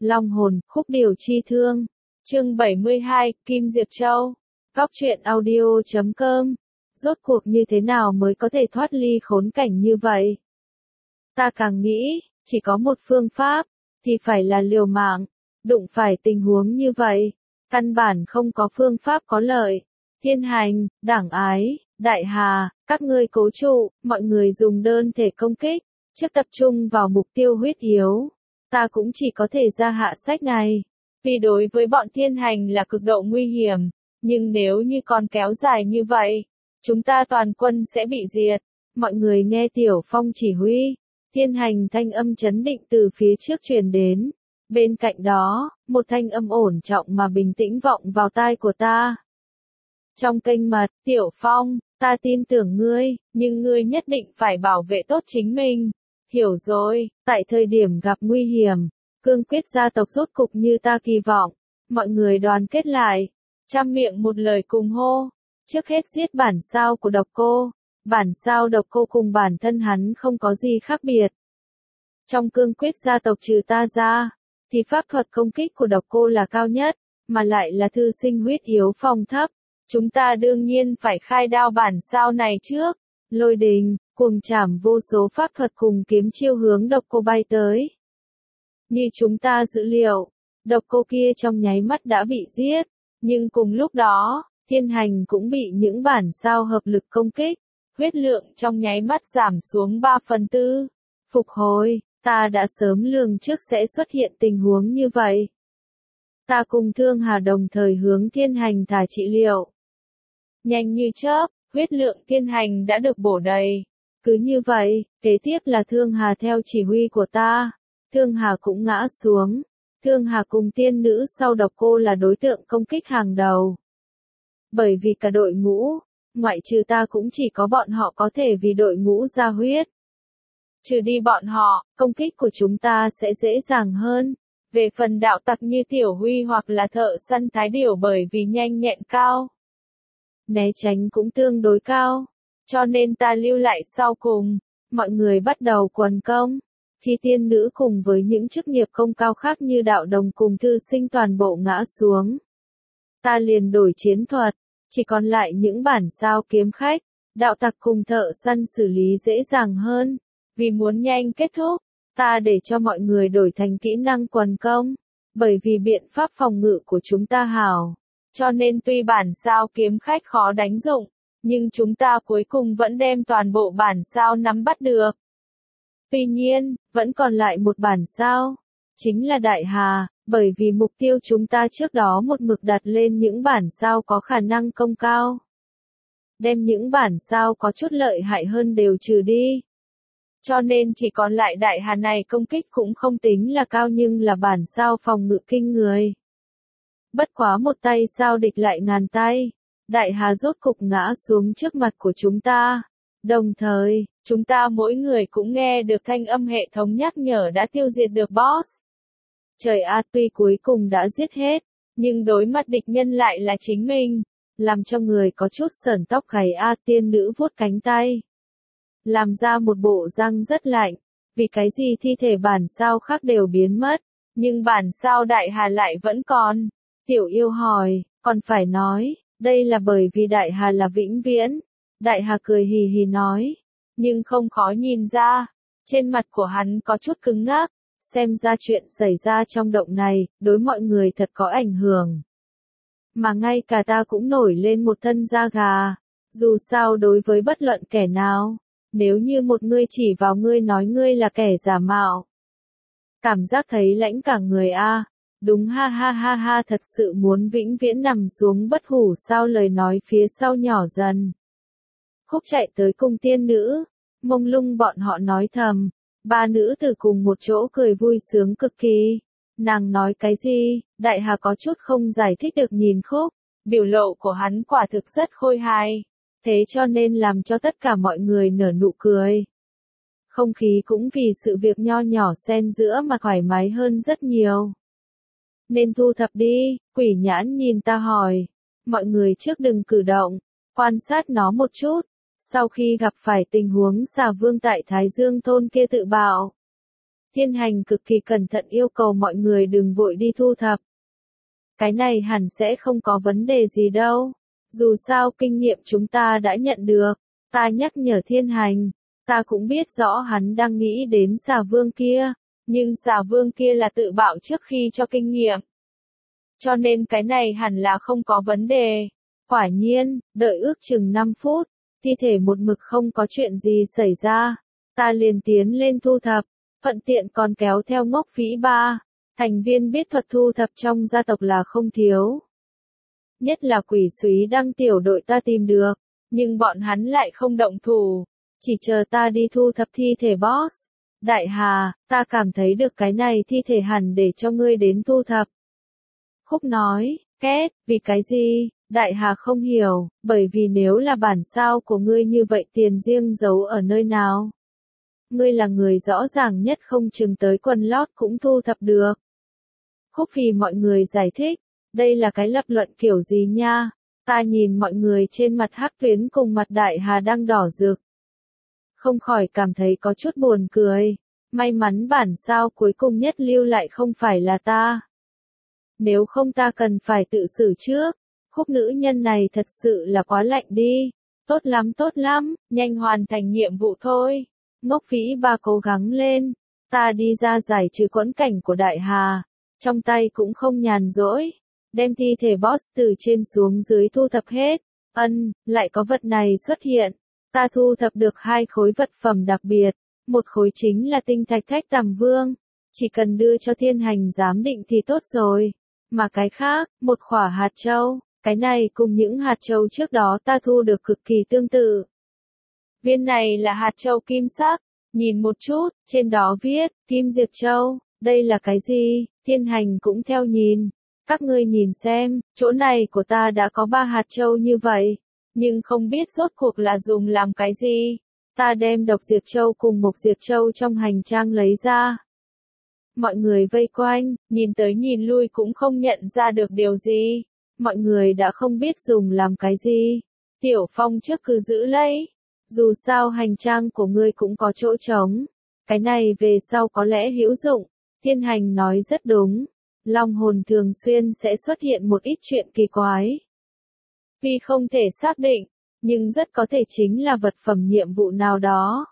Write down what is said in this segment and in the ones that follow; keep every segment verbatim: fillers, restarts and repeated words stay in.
Long hồn, khúc điểu chi thương. Chương bảy mươi hai, Kim Diệp Châu. Góc truyện audio chấm com. Rốt cuộc như thế nào mới có thể thoát ly khốn cảnh như vậy? Ta càng nghĩ, chỉ có một phương pháp, thì phải là liều mạng. Đụng phải tình huống như vậy, căn bản không có phương pháp có lợi. Thiên Hành, Đảng Ái, Đại Hà, các ngươi cố trụ, mọi người dùng đơn thể công kích, trước tập trung vào mục tiêu huyết yếu. Ta cũng chỉ có thể ra hạ sách này, vì đối với bọn Thiên Hành là cực độ nguy hiểm, nhưng nếu như còn kéo dài như vậy, chúng ta toàn quân sẽ bị diệt. Mọi người nghe Tiểu Phong chỉ huy, Thiên Hành thanh âm chấn định từ phía trước truyền đến. Bên cạnh đó, một thanh âm ổn trọng mà bình tĩnh vọng vào tai của ta. Trong kênh mật, Tiểu Phong, ta tin tưởng ngươi, nhưng ngươi nhất định phải bảo vệ tốt chính mình. Hiểu rồi, tại thời điểm gặp nguy hiểm, cương quyết gia tộc rốt cục như ta kỳ vọng. Mọi người đoàn kết lại, trăm miệng một lời cùng hô. Trước hết giết bản sao của độc cô. Bản sao độc cô cùng bản thân hắn không có gì khác biệt. Trong cương quyết gia tộc trừ ta ra, thì pháp thuật công kích của độc cô là cao nhất, mà lại là thư sinh huyết yếu phòng thấp. Chúng ta đương nhiên phải khai đao bản sao này trước. Lôi đình, cuồng trảm vô số pháp thuật cùng kiếm chiêu hướng độc cô bay tới. Như chúng ta dự liệu, độc cô kia trong nháy mắt đã bị giết, nhưng cùng lúc đó, Thiên Hành cũng bị những bản sao hợp lực công kích, huyết lượng trong nháy mắt giảm xuống ba phần tư. Phục hồi, ta đã sớm lường trước sẽ xuất hiện tình huống như vậy. Ta cùng Thương Hà đồng thời hướng Thiên Hành thả trị liệu. Nhanh như chớp, huyết lượng Thiên Hành đã được bổ đầy. Cứ như vậy, kế tiếp là Thương Hà theo chỉ huy của ta. Thương Hà cũng ngã xuống. Thương Hà cùng tiên nữ sau độc cô là đối tượng công kích hàng đầu. Bởi vì cả đội ngũ, ngoại trừ ta cũng chỉ có bọn họ có thể vì đội ngũ ra huyết. Trừ đi bọn họ, công kích của chúng ta sẽ dễ dàng hơn. Về phần đạo tặc như Tiểu Huy hoặc là thợ săn Thái Điểu bởi vì nhanh nhẹn cao, né tránh cũng tương đối cao, cho nên ta lưu lại sau cùng. Mọi người bắt đầu quần công. Khi tiên nữ cùng với những chức nghiệp công cao khác như đạo đồng cùng thư sinh toàn bộ ngã xuống, ta liền đổi chiến thuật, chỉ còn lại những bản sao kiếm khách, đạo tặc cùng thợ săn xử lý dễ dàng hơn. Vì muốn nhanh kết thúc, ta để cho mọi người đổi thành kỹ năng quần công, bởi vì biện pháp phòng ngự của chúng ta hảo. Cho nên tuy bản sao kiếm khách khó đánh dụng, nhưng chúng ta cuối cùng vẫn đem toàn bộ bản sao nắm bắt được. Tuy nhiên, vẫn còn lại một bản sao, chính là Đại Hà, bởi vì mục tiêu chúng ta trước đó một mực đặt lên những bản sao có khả năng công cao. Đem những bản sao có chút lợi hại hơn đều trừ đi. Cho nên chỉ còn lại Đại Hà này công kích cũng không tính là cao nhưng là bản sao phòng ngự kinh người. Bất quá một tay sao địch lại ngàn tay, Đại Hà rốt cục ngã xuống trước mặt của chúng ta. Đồng thời, chúng ta mỗi người cũng nghe được thanh âm hệ thống nhắc nhở đã tiêu diệt được boss. Trời a, tuy cuối cùng đã giết hết, nhưng đối mặt địch nhân lại là chính mình, làm cho người có chút sởn tóc gáy. A tiên nữ vuốt cánh tay, làm ra một bộ răng rất lạnh, vì cái gì thi thể bản sao khác đều biến mất, nhưng bản sao Đại Hà lại vẫn còn. Tiểu yêu hỏi, còn phải nói, đây là bởi vì Đại Hà là vĩnh viễn. Đại Hà cười hì hì nói, nhưng không khó nhìn ra, trên mặt của hắn có chút cứng ngắc, xem ra chuyện xảy ra trong động này, đối mọi người thật có ảnh hưởng. Mà ngay cả ta cũng nổi lên một thân da gà, dù sao đối với bất luận kẻ nào, nếu như một người chỉ vào ngươi nói ngươi là kẻ giả mạo, cảm giác thấy lãnh cả người a. Đúng ha ha ha ha, thật sự muốn vĩnh viễn nằm xuống bất hủ sao? Lời nói phía sau nhỏ dần. Khúc chạy tới cùng tiên nữ, mông lung bọn họ nói thầm, ba nữ từ cùng một chỗ cười vui sướng cực kỳ. Nàng nói cái gì? Đại Hà có chút không giải thích được nhìn Khúc, biểu lộ của hắn quả thực rất khôi hài, thế cho nên làm cho tất cả mọi người nở nụ cười. Không khí cũng vì sự việc nho nhỏ xen giữa mà thoải mái hơn rất nhiều. Nên thu thập đi, Quỷ Nhãn nhìn ta hỏi. Mọi người trước đừng cử động, quan sát nó một chút. Sau khi gặp phải tình huống xà vương tại Thái Dương thôn kia tự bạo, Thiên Hành cực kỳ cẩn thận yêu cầu mọi người đừng vội đi thu thập. Cái này hẳn sẽ không có vấn đề gì đâu. Dù sao kinh nghiệm chúng ta đã nhận được. Ta nhắc nhở Thiên Hành. Ta cũng biết rõ hắn đang nghĩ đến xà vương kia. Nhưng xà vương kia là tự bạo trước khi cho kinh nghiệm. Cho nên cái này hẳn là không có vấn đề. Quả nhiên, đợi ước chừng năm phút. Thi thể một mực không có chuyện gì xảy ra. Ta liền tiến lên thu thập. Thuận tiện còn kéo theo Ngốc Vĩ Ba. Thành viên biết thuật thu thập trong gia tộc là không thiếu. Nhất là Quỷ Súy Đăng tiểu đội ta tìm được. Nhưng bọn hắn lại không động thủ. Chỉ chờ ta đi thu thập thi thể boss. Đại Hà, ta cảm thấy được cái này thi thể hẳn để cho ngươi đến thu thập. Khúc nói, két, vì cái gì? Đại Hà không hiểu, bởi vì nếu là bản sao của ngươi như vậy tiền riêng giấu ở nơi nào? Ngươi là người rõ ràng nhất không chừng tới quần lót cũng thu thập được. Khúc vì mọi người giải thích, đây là cái lập luận kiểu gì nha? Ta nhìn mọi người trên mặt hắc tuyến cùng mặt Đại Hà đang đỏ rực. Không khỏi cảm thấy có chút buồn cười. May mắn bản sao cuối cùng nhất lưu lại không phải là ta. Nếu không ta cần phải tự xử trước. Khúc nữ nhân này thật sự là quá lạnh đi. Tốt lắm tốt lắm, nhanh hoàn thành nhiệm vụ thôi. Ngốc Vĩ Ba cố gắng lên. Ta đi ra giải trừ quẫn cảnh của Đại Hà. Trong tay cũng không nhàn rỗi. Đem thi thể boss từ trên xuống dưới thu thập hết. Ân, lại có vật này xuất hiện. Ta thu thập được hai khối vật phẩm đặc biệt. Một khối chính là tinh thạch thách tàm vương. Chỉ cần đưa cho Thiên Hành giám định thì tốt rồi. Mà cái khác, một khỏa hạt châu. Cái này cùng những hạt châu trước đó ta thu được cực kỳ tương tự. Viên này là hạt châu kim sắc. Nhìn một chút, trên đó viết, Kim Diệt Châu. Đây là cái gì? Thiên Hành cũng theo nhìn. Các ngươi nhìn xem, chỗ này của ta đã có ba hạt châu như vậy. Nhưng không biết rốt cuộc là dùng làm cái gì. Ta đem độc diệt châu cùng mộc diệt châu trong hành trang lấy ra. Mọi người vây quanh, nhìn tới nhìn lui cũng không nhận ra được điều gì. Mọi người đã không biết dùng làm cái gì. Tiểu Phong trước cứ giữ lấy. Dù sao hành trang của ngươi cũng có chỗ trống. Cái này về sau có lẽ hữu dụng. Thiên Hành nói rất đúng. Long hồn thường xuyên sẽ xuất hiện một ít chuyện kỳ quái. Tuy không thể xác định, nhưng rất có thể chính là vật phẩm nhiệm vụ nào đó.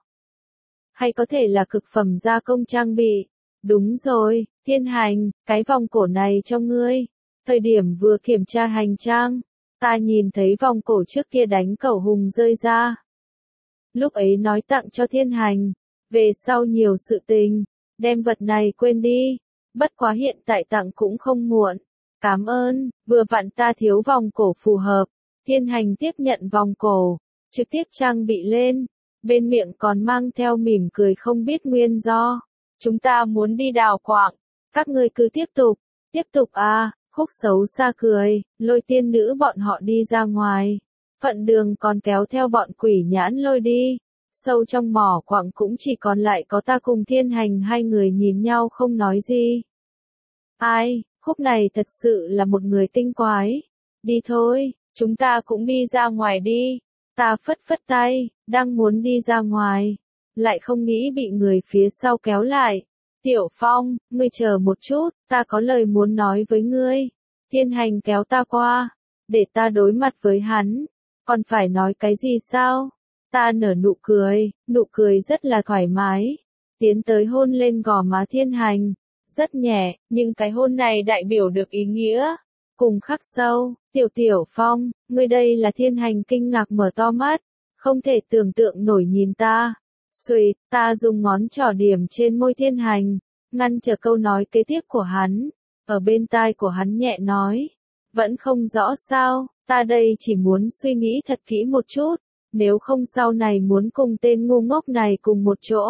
Hay có thể là cực phẩm gia công trang bị. Đúng rồi, Thiên Hành, cái vòng cổ này cho ngươi. Thời điểm vừa kiểm tra hành trang, ta nhìn thấy vòng cổ trước kia đánh cẩu hùng rơi ra. Lúc ấy nói tặng cho Thiên Hành, về sau nhiều sự tình, đem vật này quên đi. Bất quá hiện tại tặng cũng không muộn. Cảm ơn, vừa vặn ta thiếu vòng cổ phù hợp. Thiên Hành tiếp nhận vòng cổ, trực tiếp trang bị lên, bên miệng còn mang theo mỉm cười không biết nguyên do. Chúng ta muốn đi đào quạng, các ngươi cứ tiếp tục, tiếp tục à, Khúc xấu xa cười, lôi tiên nữ bọn họ đi ra ngoài. Phận đường còn kéo theo bọn quỷ nhãn lôi đi. Sâu trong mỏ quặng cũng chỉ còn lại có ta cùng Thiên Hành hai người nhìn nhau không nói gì. Ai, Khúc này thật sự là một người tinh quái. Đi thôi. Chúng ta cũng đi ra ngoài đi. Ta phất phất tay, đang muốn đi ra ngoài. Lại không nghĩ bị người phía sau kéo lại. Tiểu Phong, ngươi chờ một chút, ta có lời muốn nói với ngươi. Thiên Hành kéo ta qua, để ta đối mặt với hắn. Còn phải nói cái gì sao? Ta nở nụ cười, nụ cười rất là thoải mái. Tiến tới hôn lên gò má Thiên Hành. Rất nhẹ, nhưng cái hôn này đại biểu được ý nghĩa. Cùng khắc sâu, Tiểu Tiểu Phong, ngươi đây là Thiên Hành kinh ngạc mở to mắt, không thể tưởng tượng nổi nhìn ta. Xuỵt, ta dùng ngón trỏ điểm trên môi Thiên Hành, ngăn trở câu nói kế tiếp của hắn. Ở bên tai của hắn nhẹ nói, vẫn không rõ sao, ta đây chỉ muốn suy nghĩ thật kỹ một chút, nếu không sau này muốn cùng tên ngu ngốc này cùng một chỗ.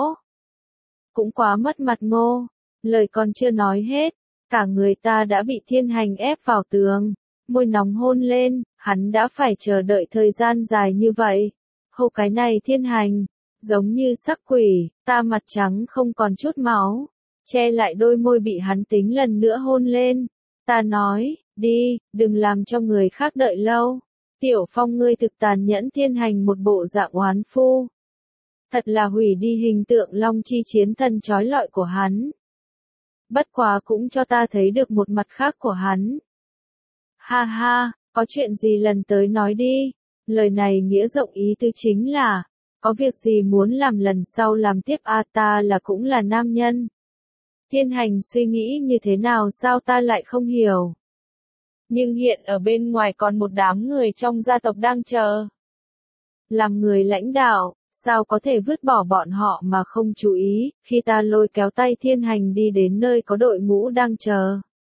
Cũng quá mất mặt Ngô, lời còn chưa nói hết. Cả người ta đã bị Thiên Hành ép vào tường, môi nóng hôn lên, hắn đã phải chờ đợi thời gian dài như vậy. Hô cái này Thiên Hành, giống như sắc quỷ, ta mặt trắng không còn chút máu, che lại đôi môi bị hắn tính lần nữa hôn lên. Ta nói, đi, đừng làm cho người khác đợi lâu. Tiểu Phong ngươi thực tàn nhẫn. Thiên Hành một bộ dạng oán phu. Thật là hủy đi hình tượng long chi chiến thần chói lọi của hắn. Bất quá cũng cho ta thấy được một mặt khác của hắn. Ha ha, có chuyện gì lần tới nói đi. Lời này nghĩa rộng ý tứ chính là, có việc gì muốn làm lần sau làm tiếp a à, ta là cũng là nam nhân. Thiên Hành suy nghĩ như thế nào sao ta lại không hiểu. Nhưng hiện ở bên ngoài còn một đám người trong gia tộc đang chờ. Làm người lãnh đạo, sao có thể vứt bỏ bọn họ mà không chú ý, khi ta lôi kéo tay Thiên Hành đi đến nơi có đội ngũ đang chờ.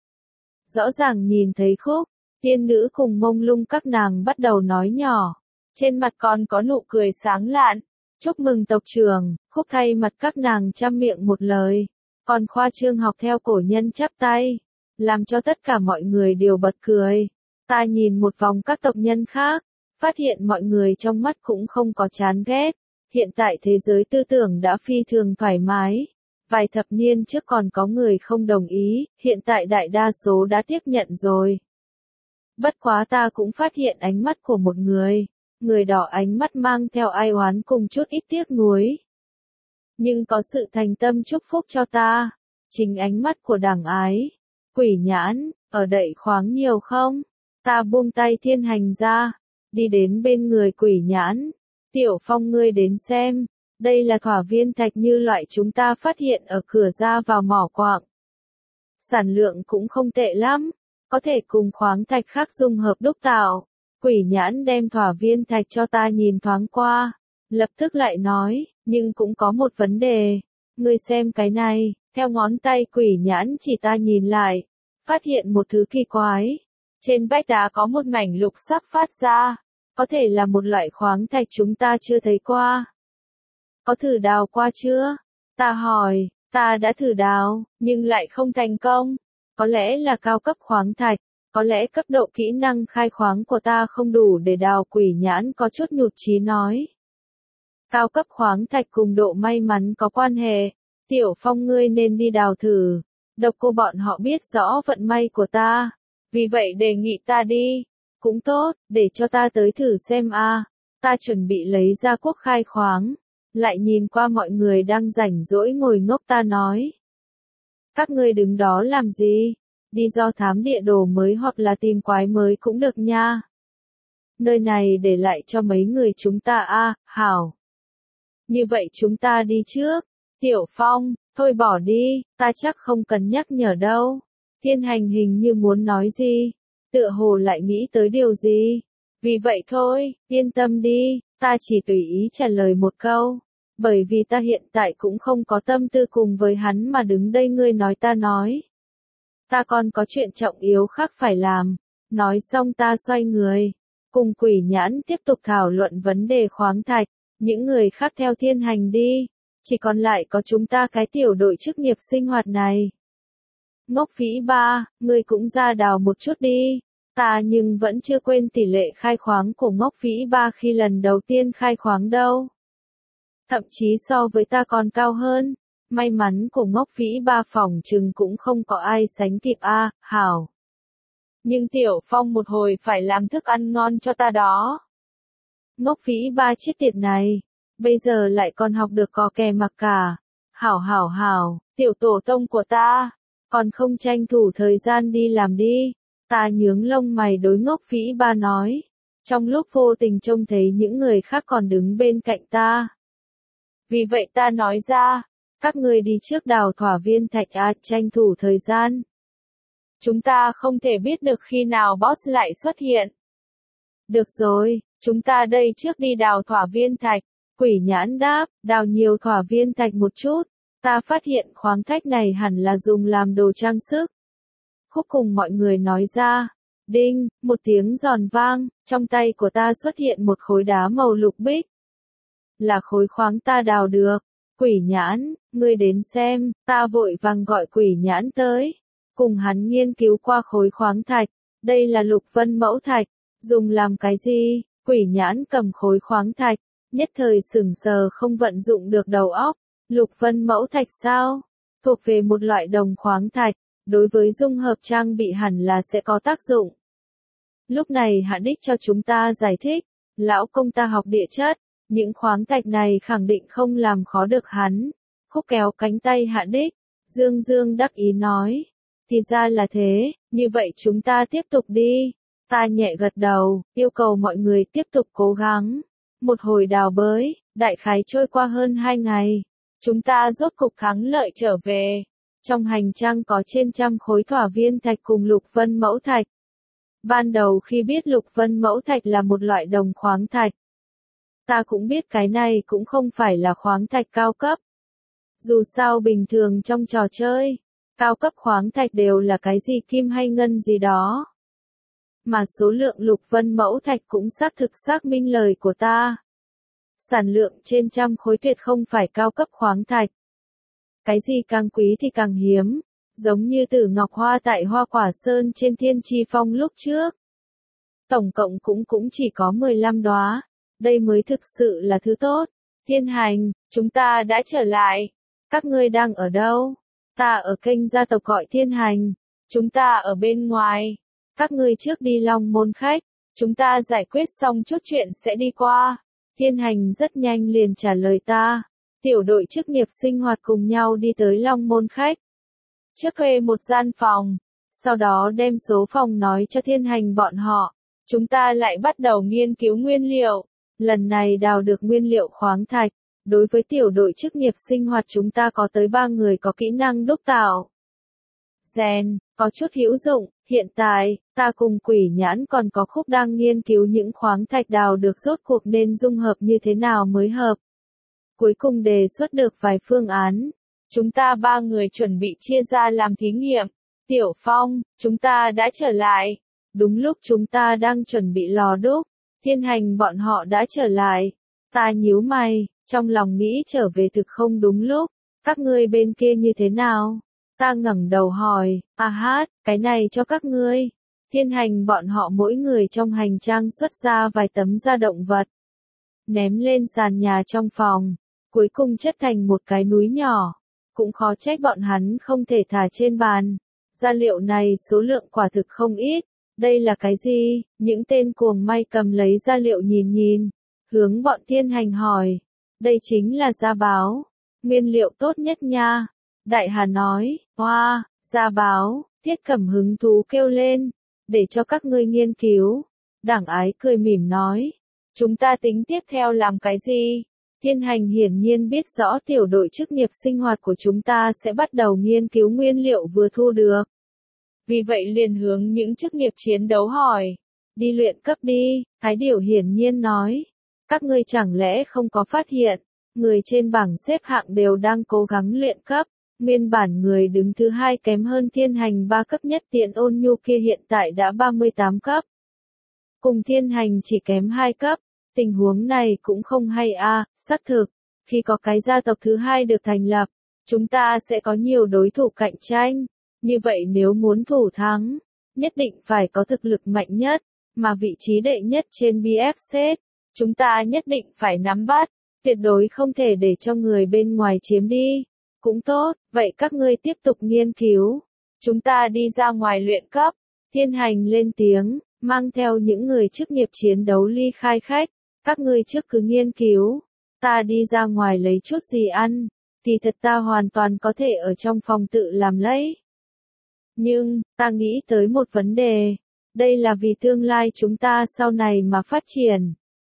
Rõ ràng nhìn thấy Khúc, tiên nữ cùng Mông Lung các nàng bắt đầu nói nhỏ. Trên mặt còn có nụ cười sáng lạn. Chúc mừng tộc trưởng, Khúc thay mặt các nàng trăm miệng một lời. Còn khoa trương học theo cổ nhân chắp tay. Làm cho tất cả mọi người đều bật cười. Ta nhìn một vòng các tộc nhân khác. Phát hiện mọi người trong mắt cũng không có chán ghét. Hiện tại thế giới tư tưởng đã phi thường thoải mái. Vài thập niên trước còn có người không đồng ý, hiện tại đại đa số đã tiếp nhận rồi. Bất quá ta cũng phát hiện ánh mắt của một người. Người đỏ ánh mắt mang theo ai oán cùng chút ít tiếc nuối. Nhưng có sự thành tâm chúc phúc cho ta. Chính ánh mắt của đảng ái. Quỷ nhãn, ở đậy khoáng nhiều không? Ta buông tay Thiên Hành ra. Đi đến bên người quỷ nhãn. Tiểu Phong ngươi đến xem. Đây là thỏa viên thạch như loại chúng ta phát hiện ở cửa ra vào mỏ quạng. Sản lượng cũng không tệ lắm. Có thể cùng khoáng thạch khác dung hợp đúc tạo. Quỷ nhãn đem thỏa viên thạch cho ta nhìn thoáng qua. Lập tức lại nói, nhưng cũng có một vấn đề. Ngươi xem cái này, theo ngón tay quỷ nhãn chỉ ta nhìn lại. Phát hiện một thứ kỳ quái. Trên vách đá có một mảnh lục sắc phát ra. Có thể là một loại khoáng thạch chúng ta chưa thấy qua. Có thử đào qua chưa? Ta hỏi, ta đã thử đào, nhưng lại không thành công. Có lẽ là cao cấp khoáng thạch. Có lẽ cấp độ kỹ năng khai khoáng của ta không đủ để đào quỷ nhãn có chút nhụt chí nói. Cao cấp khoáng thạch cùng độ may mắn có quan hệ. Tiểu Phong ngươi nên đi đào thử. Độc cô bọn họ biết rõ vận may của ta. Vì vậy đề nghị ta đi. Cũng tốt, để cho ta tới thử xem a. À. Ta chuẩn bị lấy ra quốc khai khoáng. Lại nhìn qua mọi người đang rảnh rỗi ngồi ngốc ta nói. Các ngươi đứng đó làm gì? Đi do thám địa đồ mới hoặc là tìm quái mới cũng được nha. Nơi này để lại cho mấy người chúng ta a, à, hảo. Như vậy chúng ta đi trước. Tiểu Phong, thôi bỏ đi, ta chắc không cần nhắc nhở đâu. Thiên Hành hình như muốn nói gì. Tựa hồ lại nghĩ tới điều gì. Vì vậy thôi, yên tâm đi, ta chỉ tùy ý trả lời một câu. Bởi vì ta hiện tại cũng không có tâm tư cùng với hắn mà đứng đây ngươi nói ta nói. Ta còn có chuyện trọng yếu khác phải làm. Nói xong ta xoay người. Cùng quỷ nhãn tiếp tục thảo luận vấn đề khoáng thạch. Những người khác theo Thiên Hành đi. Chỉ còn lại có chúng ta cái tiểu đội chức nghiệp sinh hoạt này. Ngốc Vĩ Ba, ngươi cũng ra đào một chút đi. Ta nhưng vẫn chưa quên tỷ lệ khai khoáng của Ngốc Vĩ Ba khi lần đầu tiên khai khoáng đâu. Thậm chí so với ta còn cao hơn. May mắn của Ngốc Vĩ Ba phỏng chừng cũng không có ai sánh kịp a, à, hảo. Nhưng Tiểu Phong một hồi phải làm thức ăn ngon cho ta đó. Ngốc Vĩ Ba chết tiệt này, bây giờ lại còn học được có kè mặc cả. Hảo hảo hảo, tiểu tổ tông của ta, còn không tranh thủ thời gian đi làm đi. Ta nhướng lông mày đối Ngốc Vĩ Ba nói, trong lúc vô tình trông thấy những người khác còn đứng bên cạnh ta. Vì vậy ta nói ra, các người đi trước đào thỏa viên thạch a, tranh thủ thời gian. Chúng ta không thể biết được khi nào boss lại xuất hiện. Được rồi, chúng ta đây trước đi đào thỏa viên thạch. Quỷ nhãn đáp, đào nhiều thỏa viên thạch một chút. Ta phát hiện khoáng thạch này hẳn là dùng làm đồ trang sức. Khúc cùng mọi người nói ra. Đinh, một tiếng giòn vang, trong tay của ta xuất hiện một khối đá màu lục bích. Là khối khoáng ta đào được. Quỷ nhãn, ngươi đến xem, ta vội vàng gọi quỷ nhãn tới. Cùng hắn nghiên cứu qua khối khoáng thạch. Đây là lục vân mẫu thạch. Dùng làm cái gì? Quỷ nhãn cầm khối khoáng thạch. Nhất thời sửng sờ không vận dụng được đầu óc. Lục vân mẫu thạch sao? Thuộc về một loại đồng khoáng thạch. Đối với dung hợp trang bị hẳn là sẽ có tác dụng. Lúc này Hạ Đích cho chúng ta giải thích. Lão công ta học địa chất. Những khoáng thạch này khẳng định không làm khó được hắn. Khúc kéo cánh tay Hạ Đích, Dương Dương đắc ý nói. Thì ra là thế, như vậy chúng ta tiếp tục đi. Ta nhẹ gật đầu, yêu cầu mọi người tiếp tục cố gắng. Một hồi đào bới, đại khái trôi qua hơn hai ngày. Chúng ta rốt cục thắng lợi trở về. Trong hành trang có trên trăm khối thỏa viên thạch cùng lục vân mẫu thạch. Ban đầu khi biết lục vân mẫu thạch là một loại đồng khoáng thạch, ta cũng biết cái này cũng không phải là khoáng thạch cao cấp. Dù sao bình thường trong trò chơi, cao cấp khoáng thạch đều là cái gì kim hay ngân gì đó. Mà số lượng lục vân mẫu thạch cũng xác thực xác minh lời của ta. Sản lượng trên trăm khối tuyệt không phải cao cấp khoáng thạch. Cái gì càng quý thì càng hiếm, giống như tử ngọc hoa tại Hoa Quả Sơn trên Thiên Chi Phong lúc trước. Tổng cộng cũng cũng chỉ có mười lăm đóa, đây mới thực sự là thứ tốt. Thiên Hành, chúng ta đã trở lại. Các ngươi đang ở đâu? Ta ở kênh gia tộc gọi Thiên Hành. Chúng ta ở bên ngoài. Các ngươi trước đi Long Môn khách. Chúng ta giải quyết xong chút chuyện sẽ đi qua. Thiên Hành rất nhanh liền trả lời ta. Tiểu đội chức nghiệp sinh hoạt cùng nhau đi tới Long Môn khách. Trước thuê một gian phòng. Sau đó đem số phòng nói cho Thiên Hành bọn họ. Chúng ta lại bắt đầu nghiên cứu nguyên liệu. Lần này đào được nguyên liệu khoáng thạch. Đối với tiểu đội chức nghiệp sinh hoạt chúng ta có tới ba người có kỹ năng đúc tạo. Rèn, có chút hữu dụng. Hiện tại, ta cùng Quỷ Nhãn còn có Khúc đang nghiên cứu những khoáng thạch đào được rốt cuộc nên dung hợp như thế nào mới hợp. Cuối cùng đề xuất được vài phương án. Chúng ta ba người chuẩn bị chia ra làm thí nghiệm. Tiểu Phong, chúng ta đã trở lại. Đúng lúc chúng ta đang chuẩn bị lò đúc, Thiên Hành bọn họ đã trở lại. Ta nhíu mày, trong lòng nghĩ trở về thực không đúng lúc. Các ngươi bên kia như thế nào? Ta ngẩng đầu hỏi, à hát, cái này cho các ngươi. Thiên Hành bọn họ mỗi người trong hành trang xuất ra vài tấm da động vật. Ném lên sàn nhà trong phòng. Cuối cùng chất thành một cái núi nhỏ. Cũng khó trách bọn hắn không thể thả trên bàn. Gia liệu này số lượng quả thực không ít. Đây là cái gì? Những tên cuồng may cầm lấy gia liệu nhìn nhìn. Hướng bọn Thiên Hành hỏi. Đây chính là gia báo. Nguyên liệu tốt nhất nha. Đại Hà nói. Hoa, wow, gia báo. Thiết Cẩm hứng thú kêu lên. Để cho các ngươi nghiên cứu. Đảng Ái cười mỉm nói. Chúng ta tính tiếp theo làm cái gì? Thiên Hành hiển nhiên biết rõ tiểu đội chức nghiệp sinh hoạt của chúng ta sẽ bắt đầu nghiên cứu nguyên liệu vừa thu được. Vì vậy liền hướng những chức nghiệp chiến đấu hỏi. Đi luyện cấp đi, Thái Điểu hiển nhiên nói. Các ngươi chẳng lẽ không có phát hiện, người trên bảng xếp hạng đều đang cố gắng luyện cấp. Nguyên bản người đứng thứ hai kém hơn Thiên Hành ba cấp nhất Tiện Ôn Nhu kia hiện tại đã ba mươi tám cấp. Cùng Thiên Hành chỉ kém hai cấp. Tình huống này cũng không hay a, à, xác thực, khi có cái gia tộc thứ hai được thành lập, chúng ta sẽ có nhiều đối thủ cạnh tranh, như vậy nếu muốn thủ thắng, nhất định phải có thực lực mạnh nhất, mà vị trí đệ nhất trên bê ép xê, chúng ta nhất định phải nắm bắt, tuyệt đối không thể để cho người bên ngoài chiếm đi. Cũng tốt, vậy các ngươi tiếp tục nghiên cứu, chúng ta đi ra ngoài luyện cấp. Thiên Hành lên tiếng, mang theo những người chức nghiệp chiến đấu ly khai khách. Các ngươi trước cứ nghiên cứu, ta đi ra ngoài lấy chút gì ăn, thì thật ta hoàn toàn có thể ở trong phòng tự làm lấy. Nhưng, ta nghĩ tới một vấn đề, đây là vì tương lai chúng ta sau này mà phát triển.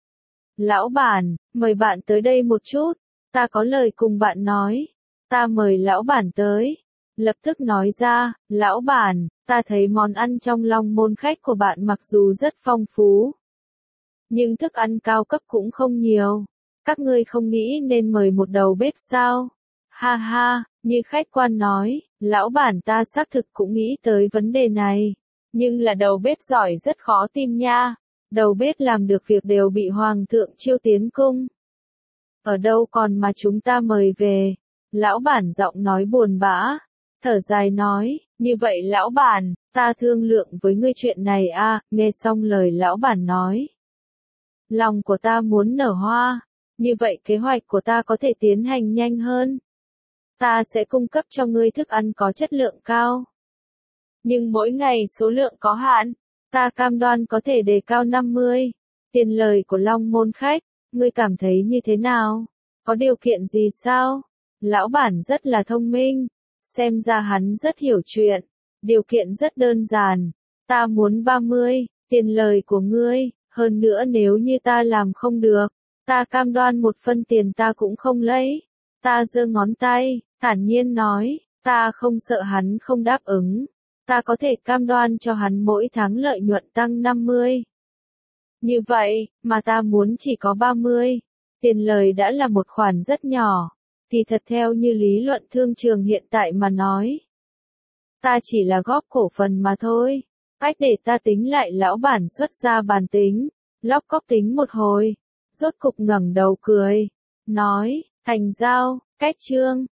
Lão bản, mời bạn tới đây một chút, ta có lời cùng bạn nói. Ta mời lão bản tới, lập tức nói ra, lão bản, ta thấy món ăn trong Long Môn khách của bạn mặc dù rất phong phú. Nhưng thức ăn cao cấp cũng không nhiều. Các ngươi không nghĩ nên mời một đầu bếp sao? Ha ha, như khách quan nói, lão bản ta xác thực cũng nghĩ tới vấn đề này. Nhưng là đầu bếp giỏi rất khó tìm nha. Đầu bếp làm được việc đều bị hoàng thượng chiêu tiến cung. Ở đâu còn mà chúng ta mời về? Lão bản giọng nói buồn bã. Thở dài nói, như vậy lão bản, ta thương lượng với ngươi chuyện này a. À, nghe xong lời lão bản nói. Lòng của ta muốn nở hoa, như vậy kế hoạch của ta có thể tiến hành nhanh hơn. Ta sẽ cung cấp cho ngươi thức ăn có chất lượng cao. Nhưng mỗi ngày số lượng có hạn, ta cam đoan có thể đề cao năm mươi. Tiền lời của Long Môn khách, Ngươi cảm thấy như thế nào? Có điều kiện gì sao? Lão bản rất là thông minh. Xem ra hắn rất hiểu chuyện. Điều kiện rất đơn giản. Ta muốn ba mươi, tiền lời của ngươi. Hơn nữa nếu như ta làm không được, ta cam đoan một phân tiền ta cũng không lấy. Ta giơ ngón tay, thản nhiên nói, ta không sợ hắn không đáp ứng. Ta có thể cam đoan cho hắn mỗi tháng lợi nhuận tăng năm mươi. Như vậy, mà ta muốn chỉ có ba mươi. Tiền lời đã là một khoản rất nhỏ. Thì thật theo như lý luận thương trường hiện tại mà nói. Ta chỉ là góp cổ phần mà thôi. Cách để ta tính lại, lão bản xuất ra bàn tính. Lóc cóc tính một hồi. Rốt cục ngẩng đầu cười. Nói, thành giao, cách trương.